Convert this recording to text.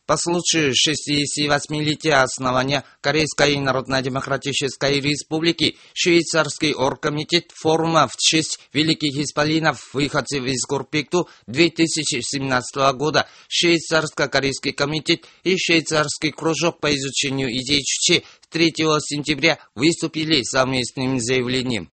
По случаю 68-летия основания Корейской Народно-Демократической Республики Швейцарский оргкомитет форума в честь великих исполинов, выходцев из Горпекту 2017 года, Швейцарско-Корейский комитет и Швейцарский кружок по изучению идей Чучхе 3 сентября выступили совместным заявлением.